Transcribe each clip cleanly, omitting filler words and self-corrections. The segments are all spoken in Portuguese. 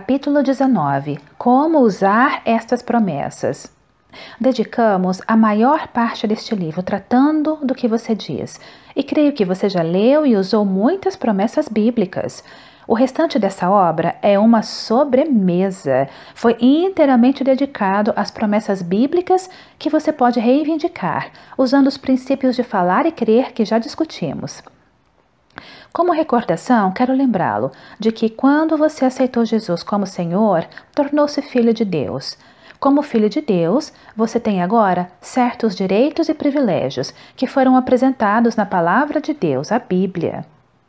Capítulo 19. Como usar estas promessas. Dedicamos a maior parte deste livro tratando do que você diz, e creio que você já leu e usou muitas promessas bíblicas. O restante dessa obra é uma sobremesa. Foi inteiramente dedicado às promessas bíblicas que você pode reivindicar, usando os princípios de falar e crer que já discutimos. Como recordação, quero lembrá-lo de que quando você aceitou Jesus como Senhor, tornou-se filho de Deus. Como filho de Deus, você tem agora certos direitos e privilégios que foram apresentados na palavra de Deus, a Bíblia.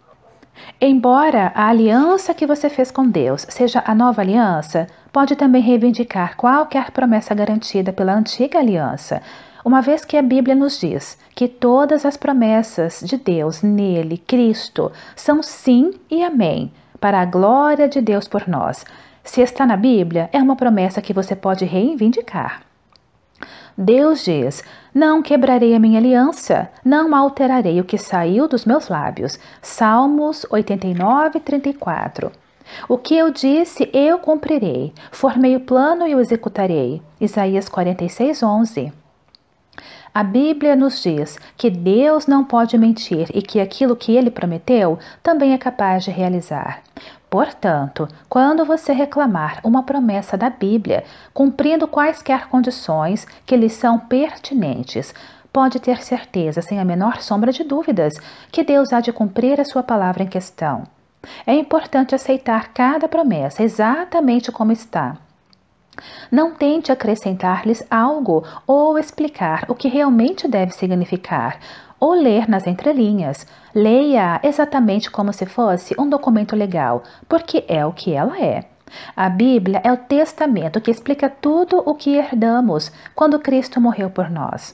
Embora a aliança que você fez com Deus seja a nova aliança, pode também reivindicar qualquer promessa garantida pela antiga aliança, uma vez que a Bíblia nos diz que todas as promessas de Deus nele, Cristo, são sim e amém, para a glória de Deus por nós. Se está na Bíblia, é uma promessa que você pode reivindicar. Deus diz: não quebrarei a minha aliança, não alterarei o que saiu dos meus lábios. Salmos 89, 34. O que eu disse, eu cumprirei. Formei o plano e o executarei. Isaías 46, 11. A Bíblia nos diz que Deus não pode mentir e que aquilo que Ele prometeu também é capaz de realizar. Portanto, quando você reclamar uma promessa da Bíblia, cumprindo quaisquer condições que lhe são pertinentes, pode ter certeza, sem a menor sombra de dúvidas, que Deus há de cumprir a sua palavra em questão. É importante aceitar cada promessa exatamente como está. Não tente acrescentar-lhes algo ou explicar o que realmente deve significar, ou ler nas entrelinhas. Leia exatamente como se fosse um documento legal, porque é o que ela é. A Bíblia é o testamento que explica tudo o que herdamos quando Cristo morreu por nós.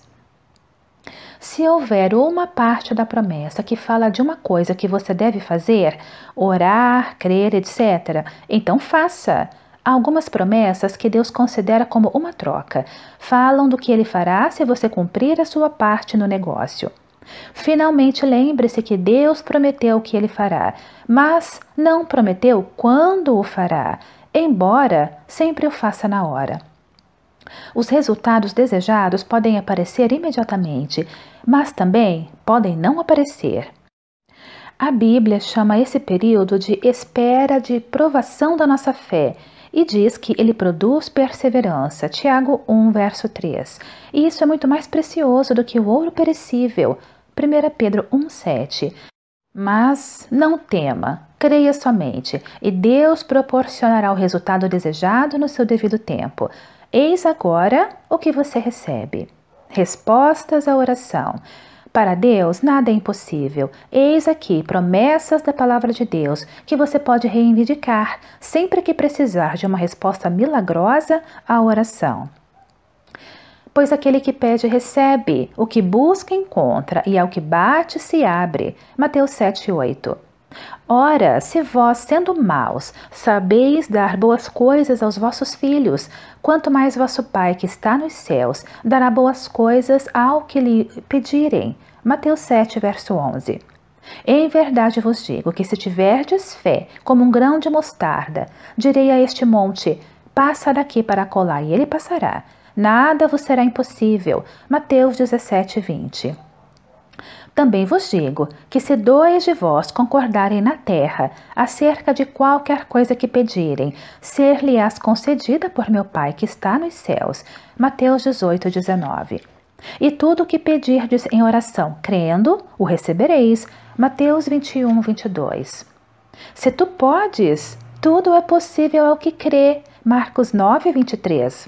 Se houver uma parte da promessa que fala de uma coisa que você deve fazer, orar, crer, etc., então faça. Há algumas promessas que Deus considera como uma troca. Falam do que Ele fará se você cumprir a sua parte no negócio. Finalmente, lembre-se que Deus prometeu que Ele fará, mas não prometeu quando o fará, embora sempre o faça na hora. Os resultados desejados podem aparecer imediatamente, mas também podem não aparecer. A Bíblia chama esse período de espera de provação da nossa fé e diz que ele produz perseverança. Tiago 1, verso 3. E isso é muito mais precioso do que o ouro perecível. 1 Pedro 1, 7. Mas não tema, creia somente, e Deus proporcionará o resultado desejado no seu devido tempo. Eis agora o que você recebe. Respostas à oração. Para Deus, nada é impossível. Eis aqui promessas da palavra de Deus que você pode reivindicar sempre que precisar de uma resposta milagrosa à oração. Pois aquele que pede recebe, o que busca encontra, e ao que bate se abre. Mateus 7, 8. Ora, se vós, sendo maus, sabeis dar boas coisas aos vossos filhos, quanto mais vosso Pai que está nos céus dará boas coisas ao que lhe pedirem. Mateus 7, verso 11. Em verdade vos digo que se tiverdes fé como um grão de mostarda, direi a este monte, passa daqui para acolá, e ele passará. Nada vos será impossível. Mateus 17, 20. Também vos digo que se 2 de vós concordarem na terra acerca de qualquer coisa que pedirem, ser-lhe-ás concedida por meu Pai que está nos céus. Mateus 18, 19. E tudo o que pedirdes em oração, crendo, o recebereis. Mateus 21, 22. Se tu podes, tudo é possível ao que crê. Marcos 9, 23.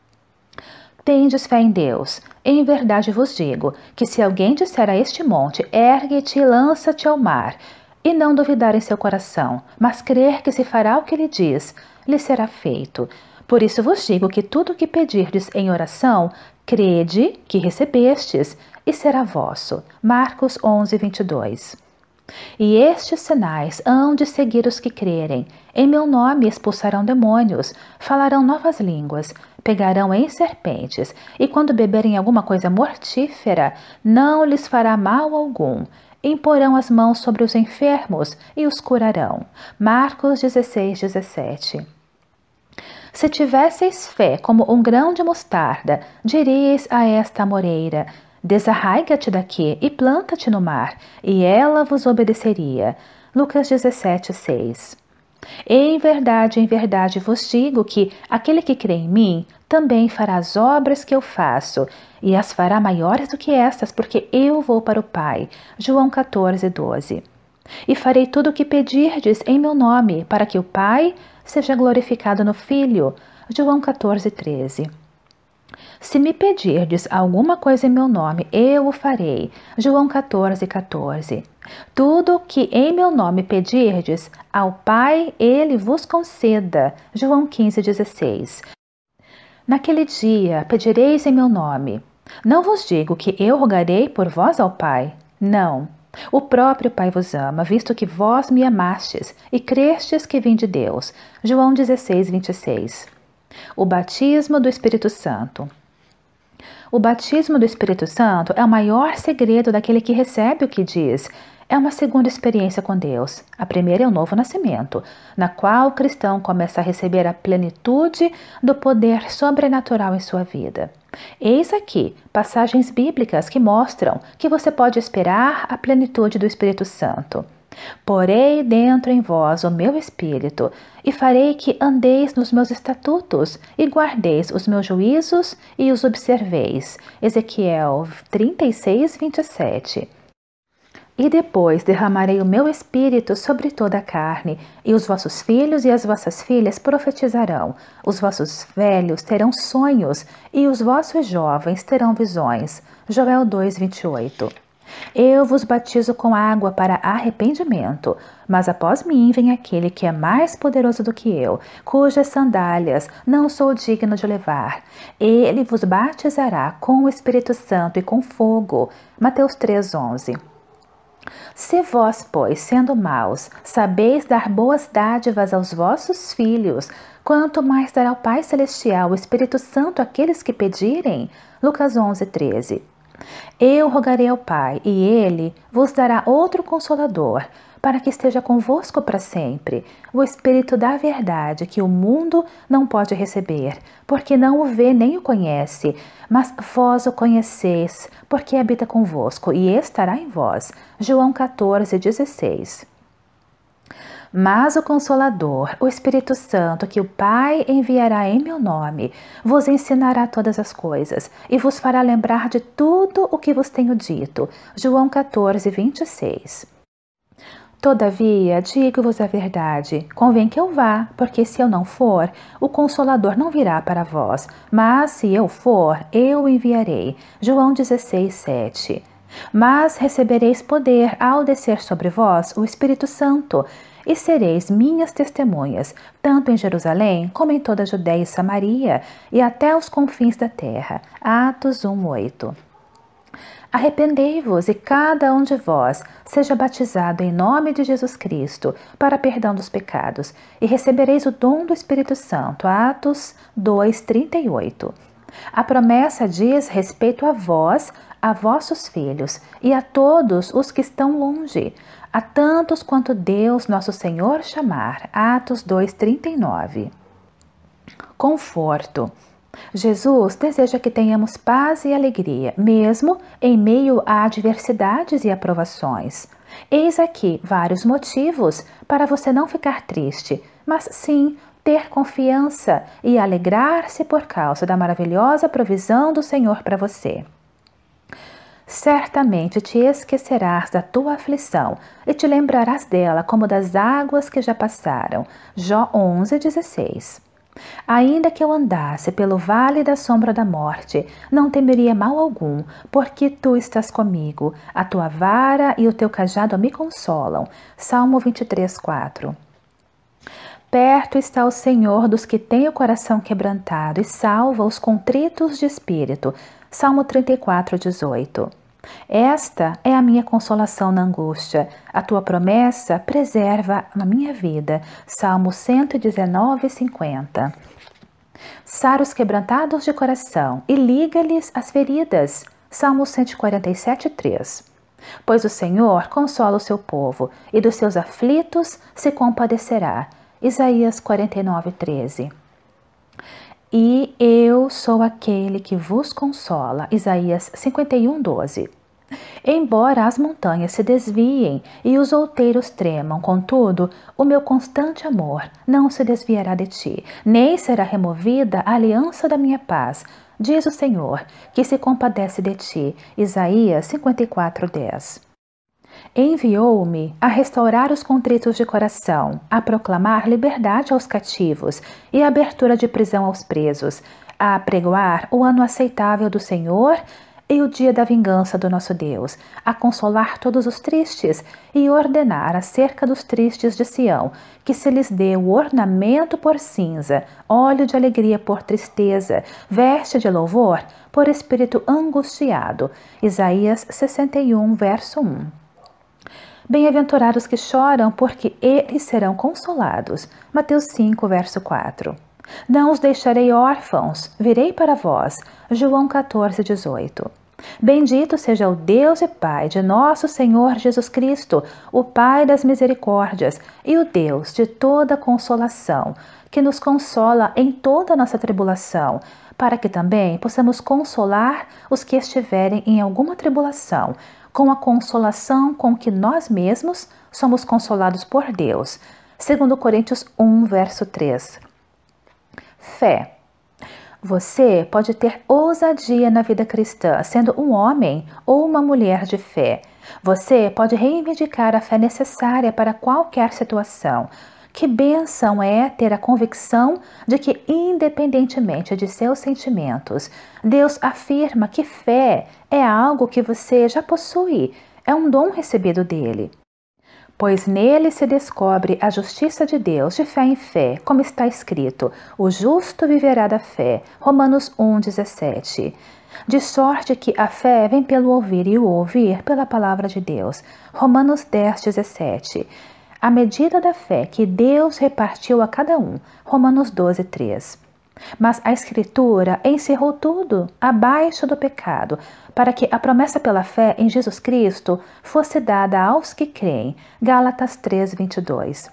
Tendes fé em Deus. Em verdade vos digo, que se alguém disser a este monte, ergue-te e lança-te ao mar, e não duvidar em seu coração, mas crer que se fará o que lhe diz, lhe será feito. Por isso vos digo que tudo o que pedirdes em oração, crede que recebestes, e será vosso. Marcos 11, 22. E estes sinais hão de seguir os que crerem. Em meu nome expulsarão demônios, falarão novas línguas, pegarão em serpentes, e quando beberem alguma coisa mortífera, não lhes fará mal algum. Imporão as mãos sobre os enfermos e os curarão. Marcos 16, 17. Se tivesseis fé como um grão de mostarda, diríeis a esta amoreira: desarraiga-te daqui e planta-te no mar, e ela vos obedeceria. Lucas 17:6. Em verdade vos digo que aquele que crê em mim também fará as obras que eu faço, e as fará maiores do que estas, porque eu vou para o Pai. João 14:12. E farei tudo o que pedirdes em meu nome, para que o Pai seja glorificado no Filho. João 14:13. Se me pedirdes alguma coisa em meu nome, eu o farei. João 14:14. Tudo que em meu nome pedirdes ao Pai, ele vos conceda. João 15:16. Naquele dia pedireis em meu nome. Não vos digo que eu rogarei por vós ao Pai. Não. O próprio Pai vos ama, visto que vós me amastes e crestes que vim de Deus. João 16:26. O batismo do Espírito Santo. O batismo do Espírito Santo é o maior segredo daquele que recebe o que diz. É uma segunda experiência com Deus. A primeira é o novo nascimento, na qual o cristão começa a receber a plenitude do poder sobrenatural em sua vida. Eis aqui passagens bíblicas que mostram que você pode esperar a plenitude do Espírito Santo. Porei dentro em vós o meu espírito, e farei que andeis nos meus estatutos, e guardeis os meus juízos e os observeis. Ezequiel 36:27. E depois derramarei o meu espírito sobre toda a carne, e os vossos filhos e as vossas filhas profetizarão, os vossos velhos terão sonhos, e os vossos jovens terão visões. Joel 2:28. Eu vos batizo com água para arrependimento, mas após mim vem aquele que é mais poderoso do que eu, cujas sandálias não sou digno de levar. Ele vos batizará com o Espírito Santo e com fogo. Mateus 3:11. Se vós, pois, sendo maus, sabeis dar boas dádivas aos vossos filhos, quanto mais dará o Pai Celestial o Espírito Santo àqueles que pedirem? Lucas 11:13. Eu rogarei ao Pai, e Ele vos dará outro Consolador, para que esteja convosco para sempre, o Espírito da verdade, que o mundo não pode receber, porque não o vê nem o conhece, mas vós o conheceis, porque habita convosco e estará em vós. João 14:16. Mas o Consolador, o Espírito Santo, que o Pai enviará em meu nome, vos ensinará todas as coisas e vos fará lembrar de tudo o que vos tenho dito. João 14:26. Todavia, digo-vos a verdade, convém que eu vá, porque se eu não for, o Consolador não virá para vós, mas se eu for, eu o enviarei. João 16:7. Mas recebereis poder ao descer sobre vós o Espírito Santo, e sereis minhas testemunhas, tanto em Jerusalém como em toda a Judéia e Samaria, e até os confins da terra. Atos 1:8. Arrependei-vos e cada um de vós seja batizado em nome de Jesus Cristo para perdão dos pecados, e recebereis o dom do Espírito Santo. Atos 2:38. A promessa diz respeito a vós, a vossos filhos e a todos os que estão longe, a tantos quanto Deus nosso Senhor chamar. Atos 2:39. Conforto. Jesus deseja que tenhamos paz e alegria, mesmo em meio a adversidades e aprovações. Eis aqui vários motivos para você não ficar triste, mas sim ter confiança e alegrar-se por causa da maravilhosa provisão do Senhor para você. Certamente te esquecerás da tua aflição e te lembrarás dela como das águas que já passaram. Jó 11:16. Ainda que eu andasse pelo vale da sombra da morte, não temeria mal algum, porque tu estás comigo, a tua vara e o teu cajado me consolam. Salmo 23:4. Perto está o Senhor dos que têm o coração quebrantado e salva os contritos de espírito. Salmo 34:18. Esta é a minha consolação na angústia. A tua promessa preserva a minha vida. Salmo 119:50. Sara os quebrantados de coração e liga-lhes as feridas. Salmo 147:3. Pois o Senhor consola o seu povo e dos seus aflitos se compadecerá. Isaías 49:13. E eu sou aquele que vos consola. Isaías 51:12. Embora as montanhas se desviem e os outeiros tremam, contudo, o meu constante amor não se desviará de ti, nem será removida a aliança da minha paz, diz o Senhor, que se compadece de ti. Isaías 54:10. Enviou-me a restaurar os contritos de coração, a proclamar liberdade aos cativos e abertura de prisão aos presos, a apregoar o ano aceitável do Senhor e o dia da vingança do nosso Deus, a consolar todos os tristes e ordenar acerca dos tristes de Sião, que se lhes dê o ornamento por cinza, óleo de alegria por tristeza, veste de louvor por espírito angustiado. Isaías 61:1. Bem-aventurados que choram, porque eles serão consolados. Mateus 5:4. Não os deixarei órfãos, virei para vós. João 14:18. Bendito seja o Deus e Pai de nosso Senhor Jesus Cristo, o Pai das misericórdias e o Deus de toda consolação, que nos consola em toda a nossa tribulação, para que também possamos consolar os que estiverem em alguma tribulação, com a consolação com que nós mesmos somos consolados por Deus. 2 Coríntios 1:3. Fé. Você pode ter ousadia na vida cristã, sendo um homem ou uma mulher de fé. Você pode reivindicar a fé necessária para qualquer situação. Que bênção é ter a convicção de que, independentemente de seus sentimentos, Deus afirma que fé é algo que você já possui, é um dom recebido dele. Pois nele se descobre a justiça de Deus de fé em fé, como está escrito, o justo viverá da fé. Romanos 1:17. De sorte que a fé vem pelo ouvir e o ouvir pela palavra de Deus. Romanos 10:17. A medida da fé que Deus repartiu a cada um. Romanos 12:3. Mas a Escritura encerrou tudo abaixo do pecado, para que a promessa pela fé em Jesus Cristo fosse dada aos que creem. Gálatas 3:22.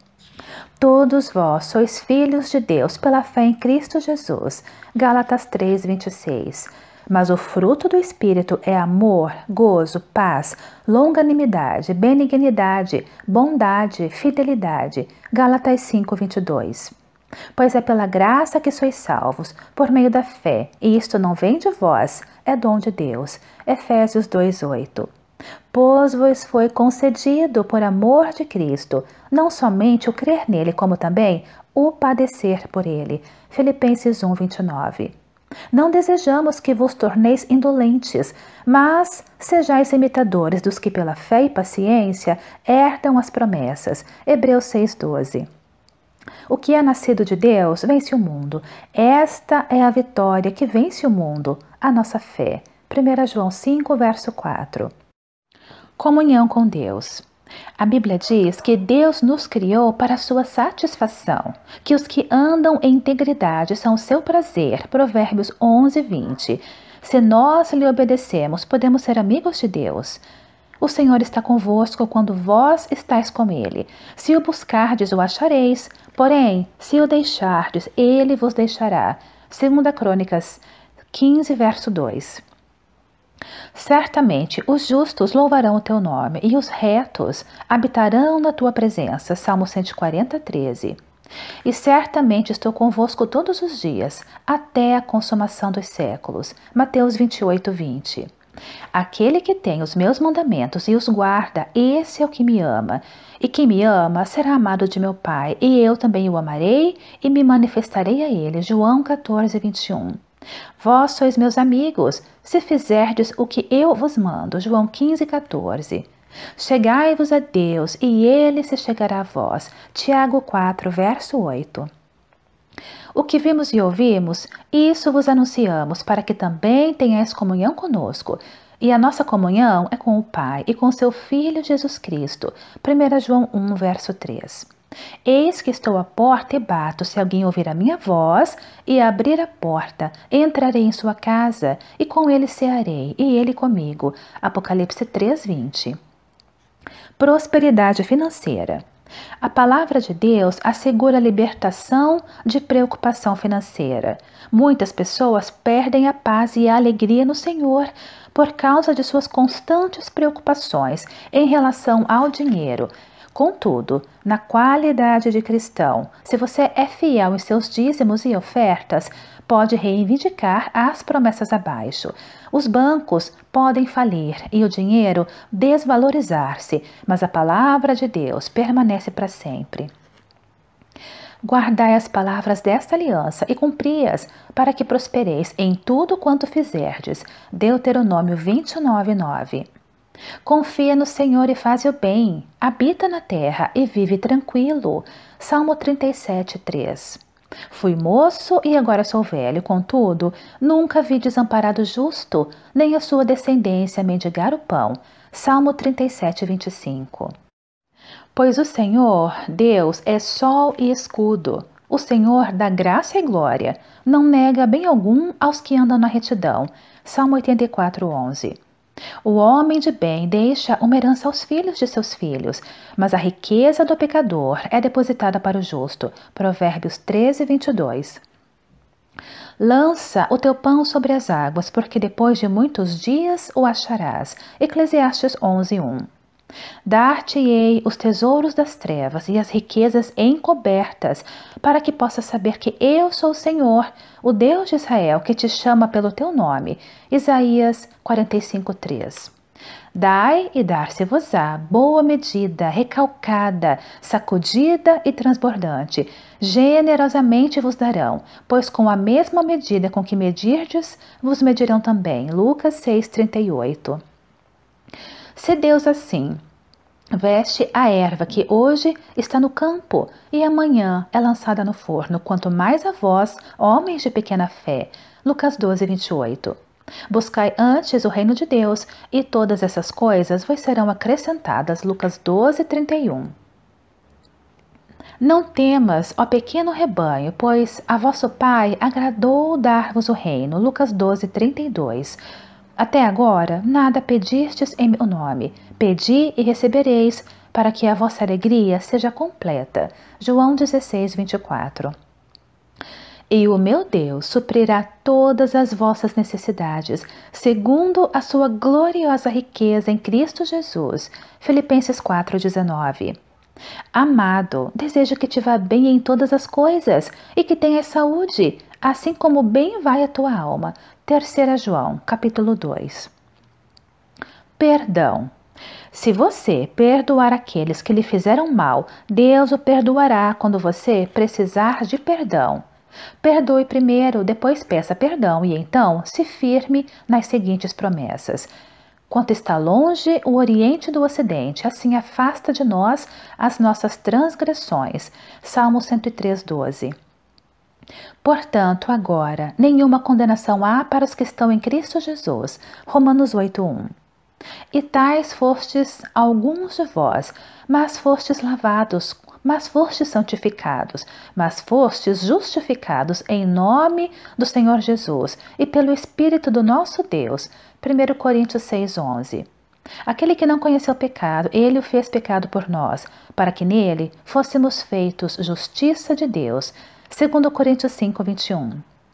Todos vós sois filhos de Deus pela fé em Cristo Jesus. Gálatas 3:26. Mas o fruto do Espírito é amor, gozo, paz, longanimidade, benignidade, bondade, fidelidade. Gálatas 5:22. Pois é pela graça que sois salvos, por meio da fé, e isto não vem de vós, é dom de Deus. Efésios 2:8. Pois vos foi concedido por amor de Cristo, não somente o crer nele, como também o padecer por ele. Filipenses 1:29. Não desejamos que vos torneis indolentes, mas sejais imitadores dos que pela fé e paciência herdam as promessas. Hebreus 6:12. O que é nascido de Deus vence o mundo. Esta é a vitória que vence o mundo, a nossa fé. 1 João 5:4. Comunhão com Deus. A Bíblia diz que Deus nos criou para a sua satisfação, que os que andam em integridade são o seu prazer. Provérbios 11:20. Se nós lhe obedecemos, podemos ser amigos de Deus. O Senhor está convosco quando vós estáis com ele. Se o buscardes, o achareis. Porém, se o deixardes, ele vos deixará. 2 Crônicas 15:2. Certamente os justos louvarão o teu nome, e os retos habitarão na tua presença. Salmo 140:13. E certamente estou convosco todos os dias, até a consumação dos séculos. Mateus 28:20. Aquele que tem os meus mandamentos e os guarda, esse é o que me ama. E quem me ama será amado de meu Pai, e eu também o amarei e me manifestarei a ele. João 14:21. Vós sois meus amigos, se fizerdes o que eu vos mando. João 15:14. Chegai-vos a Deus, e ele se chegará a vós. Tiago 4:8. O que vimos e ouvimos, isso vos anunciamos, para que também tenhais comunhão conosco. E a nossa comunhão é com o Pai e com seu Filho Jesus Cristo. 1 João 1:3. Eis que estou à porta e bato. Se alguém ouvir a minha voz e abrir a porta, entrarei em sua casa, e com ele cearei, e ele comigo. Apocalipse 3:20. Prosperidade financeira. A palavra de Deus assegura a libertação de preocupação financeira. Muitas pessoas perdem a paz e a alegria no Senhor por causa de suas constantes preocupações em relação ao dinheiro. Contudo, na qualidade de cristão, se você é fiel em seus dízimos e ofertas, pode reivindicar as promessas abaixo. Os bancos podem falir e o dinheiro desvalorizar-se, mas a palavra de Deus permanece para sempre. Guardai as palavras desta aliança e cumpri-as, para que prospereis em tudo quanto fizerdes. Deuteronômio 29:9. Confia no Senhor e faze o bem, habita na terra e vive tranquilo. Salmo 37:3. Fui moço e agora sou velho, contudo, nunca vi desamparado justo, nem a sua descendência mendigar o pão. Salmo 37:25. Pois o Senhor, Deus, é sol e escudo. O Senhor dá graça e glória, não nega bem algum aos que andam na retidão. Salmo 84:11. O homem de bem deixa uma herança aos filhos de seus filhos, mas a riqueza do pecador é depositada para o justo. Provérbios 13:22. Lança o teu pão sobre as águas, porque depois de muitos dias o acharás. Eclesiastes 11:1. Dar-te-ei os tesouros das trevas e as riquezas encobertas, para que possas saber que eu sou o Senhor, o Deus de Israel, que te chama pelo teu nome. Isaías 45:3. Dai e dar-se-vos-á, boa medida, recalcada, sacudida e transbordante. Generosamente vos darão, pois com a mesma medida com que medirdes, vos medirão também. Lucas 6:38. Se Deus assim veste a erva que hoje está no campo e amanhã é lançada no forno, quanto mais a vós, homens de pequena fé. Lucas 12:28. Buscai antes o reino de Deus, e todas essas coisas vos serão acrescentadas. Lucas 12:31. Não temas, ó pequeno rebanho, pois a vosso Pai agradou dar-vos o reino. Lucas 12:32. Até agora, nada pedistes em meu nome. Pedi e recebereis, para que a vossa alegria seja completa. João 16:24. E o meu Deus suprirá todas as vossas necessidades, segundo a sua gloriosa riqueza em Cristo Jesus. Filipenses 4:19. Amado, desejo que te vá bem em todas as coisas e que tenhas saúde, assim como bem vai a tua alma. 3 João, capítulo 2. Perdão. Se você perdoar aqueles que lhe fizeram mal, Deus o perdoará quando você precisar de perdão. Perdoe primeiro, depois peça perdão e então se firme nas seguintes promessas. Quanto está longe o Oriente do Ocidente, assim afasta de nós as nossas transgressões. Salmo 103:12. Portanto, agora, nenhuma condenação há para os que estão em Cristo Jesus. Romanos 8:1. E tais fostes alguns de vós, mas fostes lavados, mas fostes santificados, mas fostes justificados em nome do Senhor Jesus e pelo Espírito do nosso Deus. 1 Coríntios 6:11. Aquele que não conheceu o pecado, ele o fez pecado por nós, para que nele fôssemos feitos justiça de Deus. 2 Coríntios 5:21.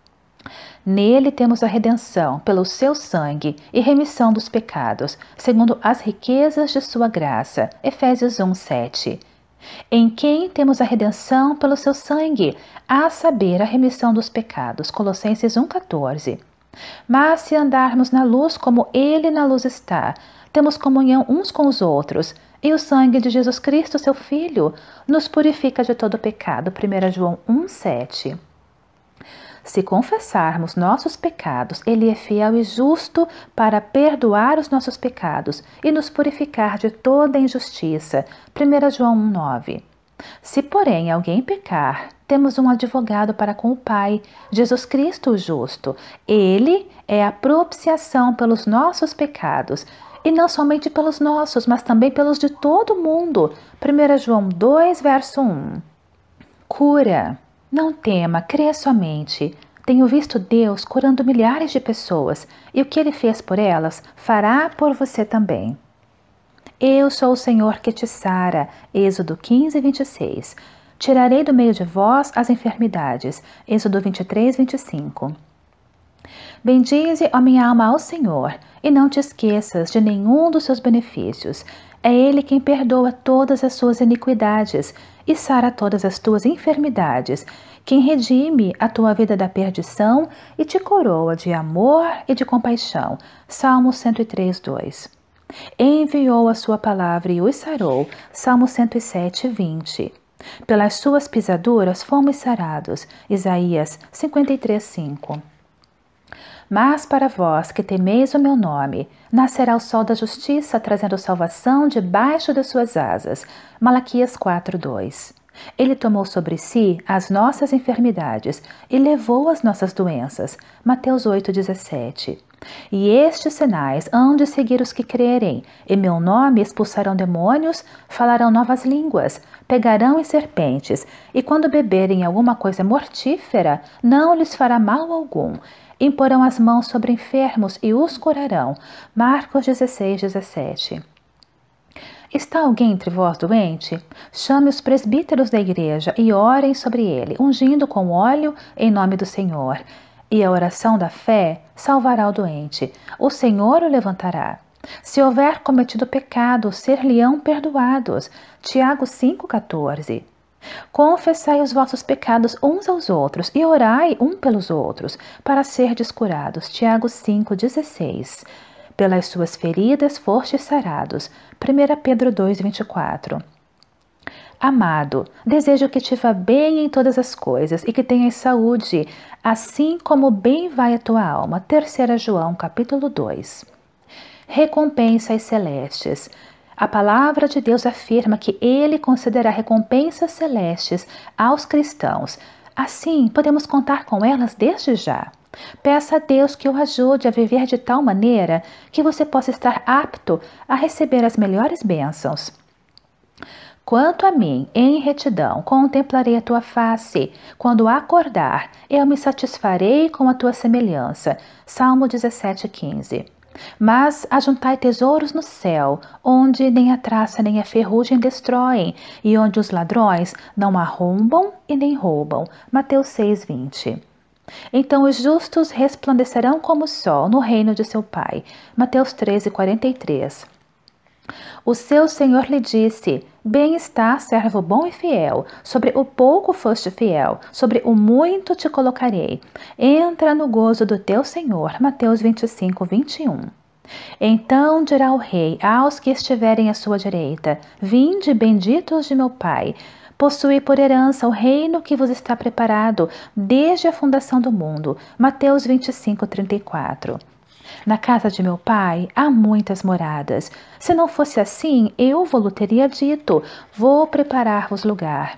Nele temos a redenção pelo seu sangue e remissão dos pecados, segundo as riquezas de sua graça. Efésios 1:7. Em quem temos a redenção pelo seu sangue, a saber, a remissão dos pecados. Colossenses 1:14. Mas se andarmos na luz como ele na luz está, temos comunhão uns com os outros, e o sangue de Jesus Cristo, seu Filho, nos purifica de todo pecado. 1 João 1:7. Se confessarmos nossos pecados, ele é fiel e justo para perdoar os nossos pecados e nos purificar de toda injustiça. 1 João 1:9. Se, porém, alguém pecar, temos um advogado para com o Pai, Jesus Cristo o justo. Ele é a propiciação pelos nossos pecados, e não somente pelos nossos, mas também pelos de todo mundo. 1 João 2, verso 1. Cura. Não tema, creia somente. Tenho visto Deus curando milhares de pessoas, e o que Ele fez por elas, fará por você também. Eu sou o Senhor que te sara. Êxodo 15, 26. Tirarei do meio de vós as enfermidades. Êxodo 23, 25. Bendize, ó minha alma, ao Senhor, e não te esqueças de nenhum dos seus benefícios. É Ele quem perdoa todas as suas iniquidades e sara todas as tuas enfermidades, quem redime a tua vida da perdição e te coroa de amor e de compaixão. Salmo 103, 2. Enviou a sua palavra e os sarou. Salmo 107, 20. Pelas suas pisaduras fomos sarados. Isaías 53, 5. Mas para vós que temeis o meu nome, nascerá o sol da justiça, trazendo salvação debaixo das suas asas. Malaquias 4, 2. Ele tomou sobre si as nossas enfermidades e levou as nossas doenças. Mateus 8, 17. E estes sinais hão de seguir os que crerem. Em meu nome expulsarão demônios, falarão novas línguas, pegarão em serpentes, e quando beberem alguma coisa mortífera, não lhes fará mal algum. Imporão as mãos sobre enfermos e os curarão. Marcos 16, 17. Está alguém entre vós doente? Chame os presbíteros da igreja e orem sobre ele, ungindo com óleo em nome do Senhor. E a oração da fé salvará o doente. O Senhor o levantará. Se houver cometido pecado, ser-lhe-ão perdoados. Tiago 5,14. Confessai os vossos pecados uns aos outros e orai um pelos outros, para serdes curados. Tiago 5,16. Pelas suas feridas fostes sarados. 1 Pedro 2,24. Amado, desejo que te vá bem em todas as coisas e que tenhas saúde, assim como bem vai a tua alma. 3 João, capítulo 2. Recompensas celestes. A palavra de Deus afirma que Ele concederá recompensas celestes aos cristãos. Assim, podemos contar com elas desde já. Peça a Deus que o ajude a viver de tal maneira que você possa estar apto a receber as melhores bênçãos. Quanto a mim, em retidão, contemplarei a tua face. Quando acordar, eu me satisfarei com a tua semelhança. Salmo 17, 15. Mas ajuntai tesouros no céu, onde nem a traça nem a ferrugem destroem, e onde os ladrões não arrombam e nem roubam. Mateus 6, 20. Então os justos resplandecerão como o sol no reino de seu Pai. Mateus 13, 43. O seu Senhor lhe disse: Bem está, servo bom e fiel. Sobre o pouco foste fiel, sobre o muito te colocarei. Entra no gozo do teu Senhor. Mateus 25, 21. Então dirá o rei aos que estiverem à sua direita: Vinde, benditos de meu Pai. Possuí por herança o reino que vos está preparado desde a fundação do mundo. Mateus 25, 34. Na casa de meu pai há muitas moradas. Se não fosse assim, eu vou-lhe teria dito: vou preparar-vos lugar.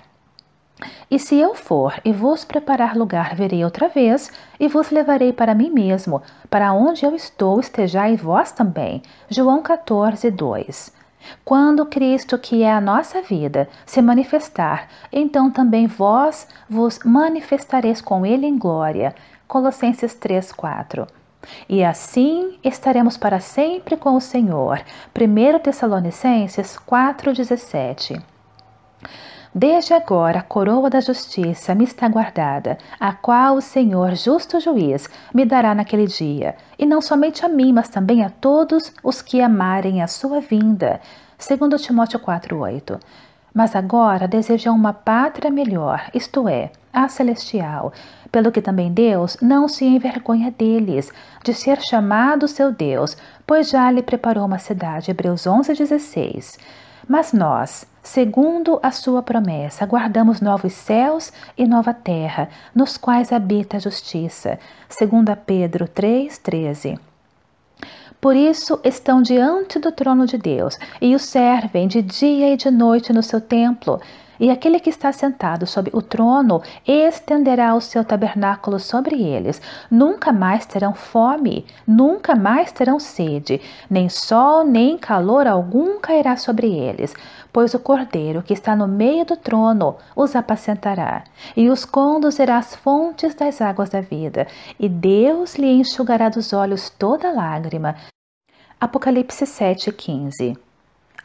E se eu for e vos preparar lugar, virei outra vez e vos levarei para mim mesmo, para onde eu estou, estejai vós também. João 14, 2. Quando Cristo, que é a nossa vida, se manifestar, então também vós vos manifestareis com Ele em glória. Colossenses 3, 4. E assim estaremos para sempre com o Senhor. 1 Tessalonicenses 4,17. Desde agora a coroa da justiça me está guardada, a qual o Senhor, justo juiz, me dará naquele dia, e não somente a mim, mas também a todos os que amarem a sua vinda. 2 Timóteo 4,8. Mas agora desejam uma pátria melhor, isto é, a celestial, pelo que também Deus não se envergonha deles, de ser chamado seu Deus, pois já lhe preparou uma cidade. Hebreus 11:16. Mas nós, segundo a sua promessa, aguardamos novos céus e nova terra, nos quais habita a justiça. 2 Pedro 3:13. Por isso estão diante do trono de Deus e o servem de dia e de noite no seu templo. E aquele que está sentado sobre o trono estenderá o seu tabernáculo sobre eles. Nunca mais terão fome, nunca mais terão sede, nem sol nem calor algum cairá sobre eles, pois o Cordeiro que está no meio do trono os apacentará e os conduzirá às fontes das águas da vida, e Deus lhe enxugará dos olhos toda lágrima. Apocalipse 7:15.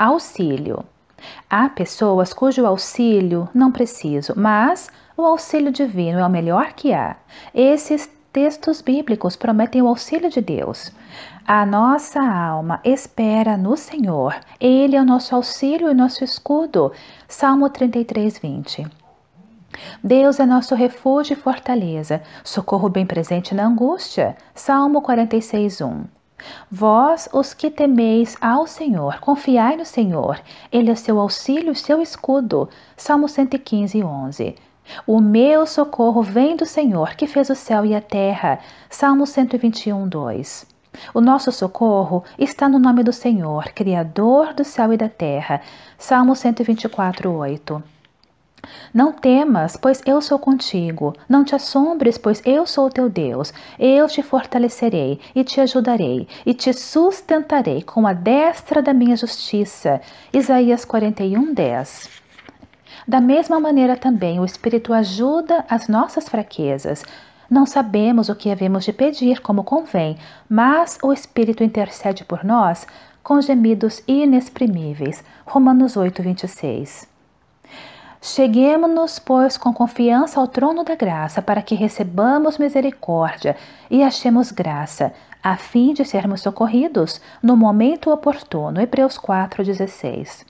Auxílio. Há pessoas cujo auxílio não preciso, mas o auxílio divino é o melhor que há. Esses textos bíblicos prometem o auxílio de Deus. A nossa alma espera no Senhor. Ele é o nosso auxílio e nosso escudo. Salmo 33, 20. Deus é nosso refúgio e fortaleza, socorro bem presente na angústia. Salmo 46, 1. Vós, os que temeis ao Senhor, confiai no Senhor. Ele é seu auxílio e seu escudo. Salmo 115, 11. O meu socorro vem do Senhor, que fez o céu e a terra. Salmo 121, 2. O nosso socorro está no nome do Senhor, Criador do céu e da terra. Salmo 124, 8. Não temas, pois eu sou contigo. Não te assombres, pois eu sou teu Deus. Eu te fortalecerei e te ajudarei e te sustentarei com a destra da minha justiça. Isaías 41, 10. Da mesma maneira também o Espírito ajuda as nossas fraquezas. Não sabemos o que havemos de pedir como convém, mas o Espírito intercede por nós com gemidos inexprimíveis. Romanos 8, 26. Cheguemo-nos, pois, com confiança ao trono da graça, para que recebamos misericórdia e achemos graça, a fim de sermos socorridos no momento oportuno. Hebreus 4, 16.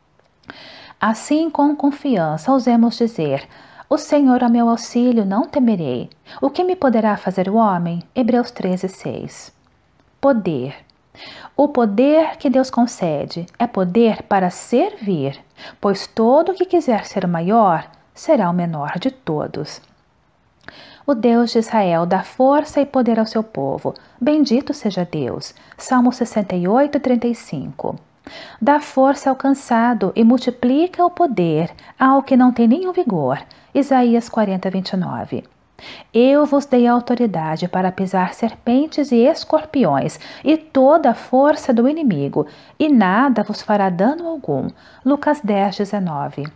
Assim, com confiança, ousemos dizer: o Senhor é meu auxílio, não temerei. O que me poderá fazer o homem? Hebreus 13, 6. Poder. O poder que Deus concede é poder para servir, pois todo o que quiser ser o maior será o menor de todos. O Deus de Israel dá força e poder ao seu povo. Bendito seja Deus. Salmo 68, 35. Dá força ao cansado e multiplica o poder ao que não tem nenhum vigor. Isaías 40, 29. Eu vos dei autoridade para pisar serpentes e escorpiões e toda a força do inimigo, e nada vos fará dano algum. Lucas 10, 19.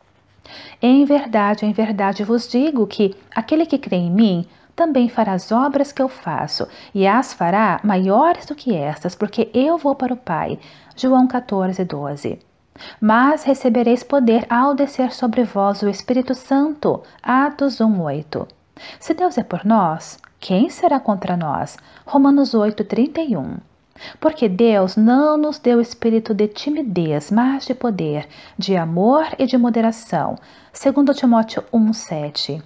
Em verdade vos digo que aquele que crê em mim também fará as obras que eu faço, e as fará maiores do que estas, porque eu vou para o Pai. João 14, 12. Mas recebereis poder ao descer sobre vós o Espírito Santo. Atos 1, 8. Se Deus é por nós, quem será contra nós? Romanos 8, 31. Porque Deus não nos deu espírito de timidez, mas de poder, de amor e de moderação. 2 Timóteo 1, 7.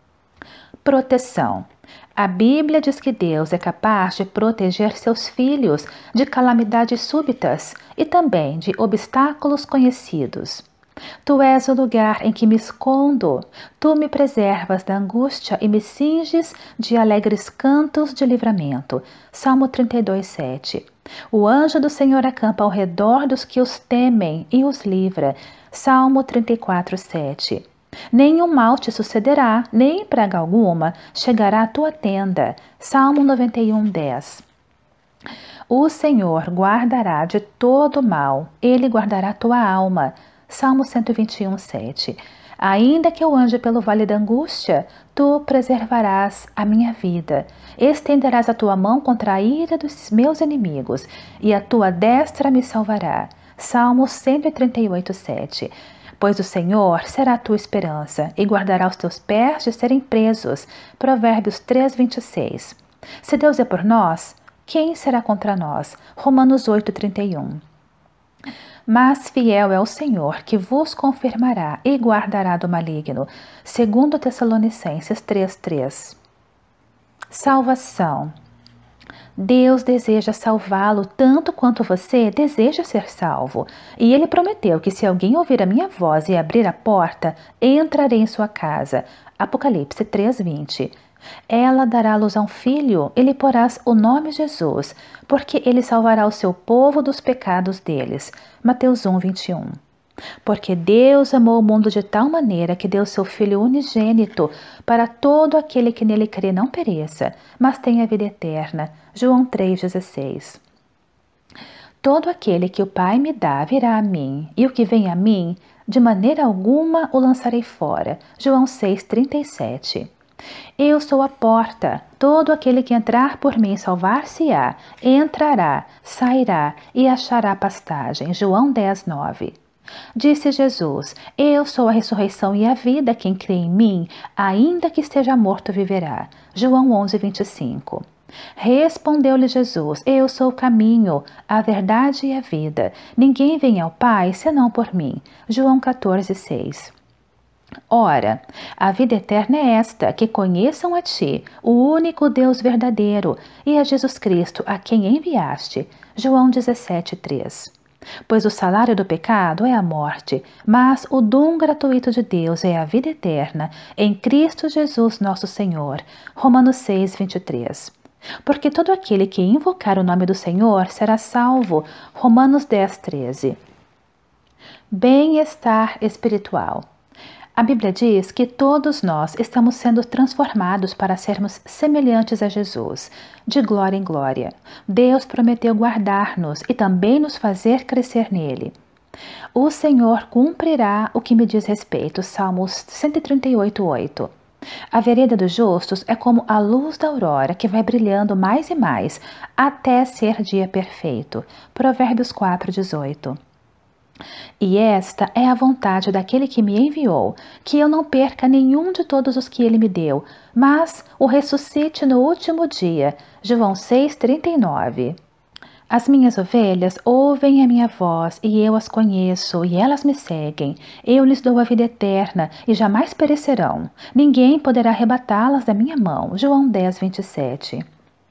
Proteção. A Bíblia diz que Deus é capaz de proteger seus filhos de calamidades súbitas e também de obstáculos conhecidos. Tu és o lugar em que me escondo. Tu me preservas da angústia e me cinges de alegres cantos de livramento. Salmo 32, 7. O anjo do Senhor acampa ao redor dos que os temem e os livra. Salmo 34, 7. Nenhum mal te sucederá, nem praga alguma chegará à tua tenda. Salmo 91, 10. O Senhor guardará de todo mal. Ele guardará a tua alma. Salmo 121, 7. Ainda que eu ande pelo vale da angústia, tu preservarás a minha vida. Estenderás a tua mão contra a ira dos meus inimigos, e a tua destra me salvará. Salmo 138, 7. Pois o Senhor será a tua esperança, e guardará os teus pés de serem presos. Provérbios 3, 26. Se Deus é por nós, quem será contra nós? Romanos 8, 31. Mas fiel é o Senhor, que vos confirmará e guardará do maligno. 2 Tessalonicenses 3:3. Salvação. Deus deseja salvá-lo tanto quanto você deseja ser salvo. E Ele prometeu que se alguém ouvir a minha voz e abrir a porta, entrarei em sua casa. Apocalipse 3:20. Ela dará luz a um filho e lhe porás o nome Jesus, porque ele salvará o seu povo dos pecados deles. Mateus 1, 21. Porque Deus amou o mundo de tal maneira que deu seu Filho unigênito para todo aquele que nele crê não pereça, mas tenha vida eterna. João 3,16. Todo aquele que o Pai me dá virá a mim, e o que vem a mim, de maneira alguma o lançarei fora. João 6,37. Eu sou a porta. Todo aquele que entrar por mim salvar-se-á, entrará, sairá e achará pastagem. João 10, 9. Disse Jesus: Eu sou a ressurreição e a vida. Quem crê em mim, ainda que esteja morto, viverá. João 11, 25. Respondeu-lhe Jesus: Eu sou o caminho, a verdade e a vida. Ninguém vem ao Pai senão por mim. João 14, 6. Ora, a vida eterna é esta, que conheçam a Ti, o único Deus verdadeiro, e a Jesus Cristo, a quem enviaste. João 17, 3. Pois o salário do pecado é a morte, mas o dom gratuito de Deus é a vida eterna, em Cristo Jesus nosso Senhor. Romanos 6, 23. Porque todo aquele que invocar o nome do Senhor será salvo. Romanos 10, 13. Bem-estar espiritual. A Bíblia diz que todos nós estamos sendo transformados para sermos semelhantes a Jesus, de glória em glória. Deus prometeu guardar-nos e também nos fazer crescer nele. O Senhor cumprirá o que me diz respeito. Salmos 138, 8. A vereda dos justos é como a luz da aurora que vai brilhando mais e mais até ser dia perfeito. Provérbios 4, 18. E esta é a vontade daquele que me enviou, que eu não perca nenhum de todos os que ele me deu, mas o ressuscite no último dia. João 6,39. As minhas ovelhas ouvem a minha voz, e eu as conheço, e elas me seguem. Eu lhes dou a vida eterna, e jamais perecerão. Ninguém poderá arrebatá-las da minha mão. João 10, 27.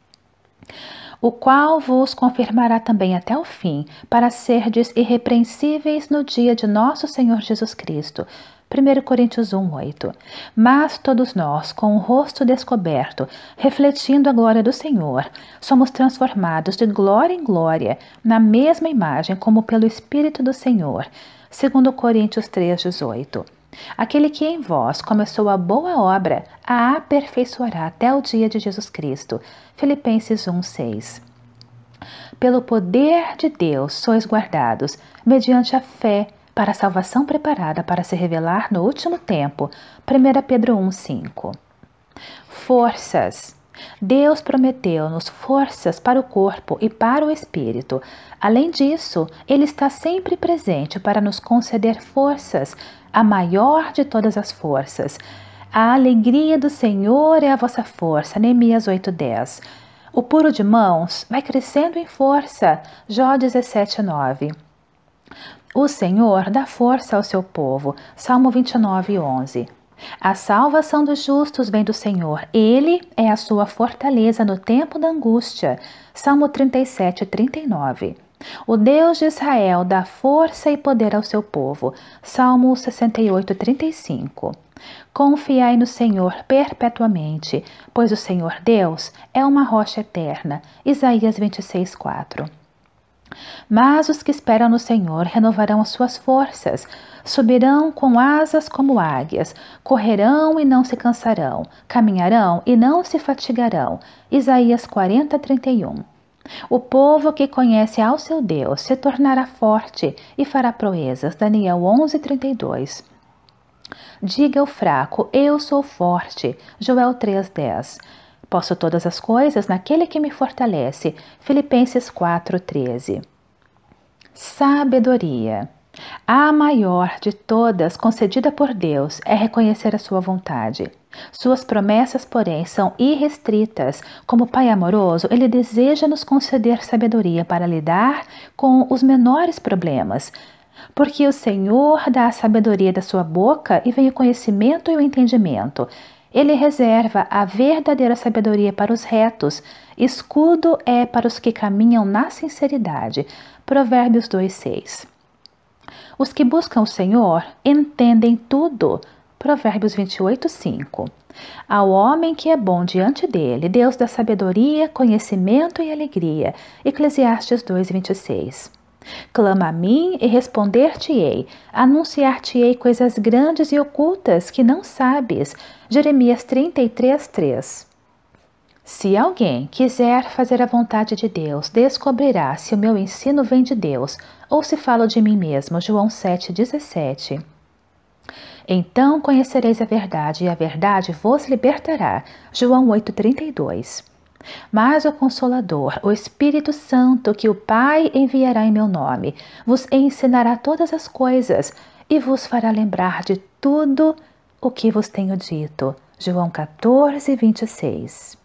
O qual vos confirmará também até o fim, para serdes irrepreensíveis no dia de nosso Senhor Jesus Cristo. 1 Coríntios 1, 8. Mas todos nós, com o rosto descoberto, refletindo a glória do Senhor, somos transformados de glória em glória, na mesma imagem como pelo Espírito do Senhor. 2 Coríntios 3, 18. Aquele que em vós começou a boa obra, a aperfeiçoará até o dia de Jesus Cristo. Filipenses 1, 6. Pelo poder de Deus sois guardados, mediante a fé, para a salvação preparada para se revelar no último tempo. 1 Pedro 1, 5. Forças. Deus prometeu-nos forças para o corpo e para o espírito. Além disso, Ele está sempre presente para nos conceder forças, a maior de todas as forças. A alegria do Senhor é a vossa força. Neemias 8:10. O puro de mãos vai crescendo em força. Jó 17:9. O Senhor dá força ao seu povo. Salmo 29:11. A salvação dos justos vem do Senhor. Ele é a sua fortaleza no tempo da angústia. Salmo 37:39. O Deus de Israel dá força e poder ao seu povo. Salmo 68:35. Confiai no Senhor perpetuamente, pois o Senhor Deus é uma rocha eterna. Isaías 26:4. Mas os que esperam no Senhor renovarão as suas forças, subirão com asas como águias, correrão e não se cansarão, caminharão e não se fatigarão. Isaías 40:31. O povo que conhece ao seu Deus se tornará forte e fará proezas. Daniel 11:32. Diga ao fraco, eu sou forte. Joel 3:10. Posso todas as coisas naquele que me fortalece. Filipenses 4:13. Sabedoria. A maior de todas concedida por Deus é reconhecer a sua vontade. Suas promessas, porém, são irrestritas. Como Pai amoroso, Ele deseja nos conceder sabedoria para lidar com os menores problemas. Porque o Senhor dá a sabedoria da sua boca e vem o conhecimento e o entendimento. Ele reserva a verdadeira sabedoria para os retos. Escudo é para os que caminham na sinceridade. Provérbios 2:6. Os que buscam o Senhor entendem tudo. Provérbios 28:5. Ao homem que é bom diante dele, Deus dá sabedoria, conhecimento e alegria. Eclesiastes 2:26. Clama a mim e responder-te-ei, anunciar-te-ei coisas grandes e ocultas que não sabes. Jeremias 33:3. Se alguém quiser fazer a vontade de Deus, descobrirá se o meu ensino vem de Deus ou se falo de mim mesmo. João 7:17. Então conhecereis a verdade, e a verdade vos libertará. João 8,32. Mas o Consolador, o Espírito Santo, que o Pai enviará em meu nome, vos ensinará todas as coisas e vos fará lembrar de tudo o que vos tenho dito. João 14, 26.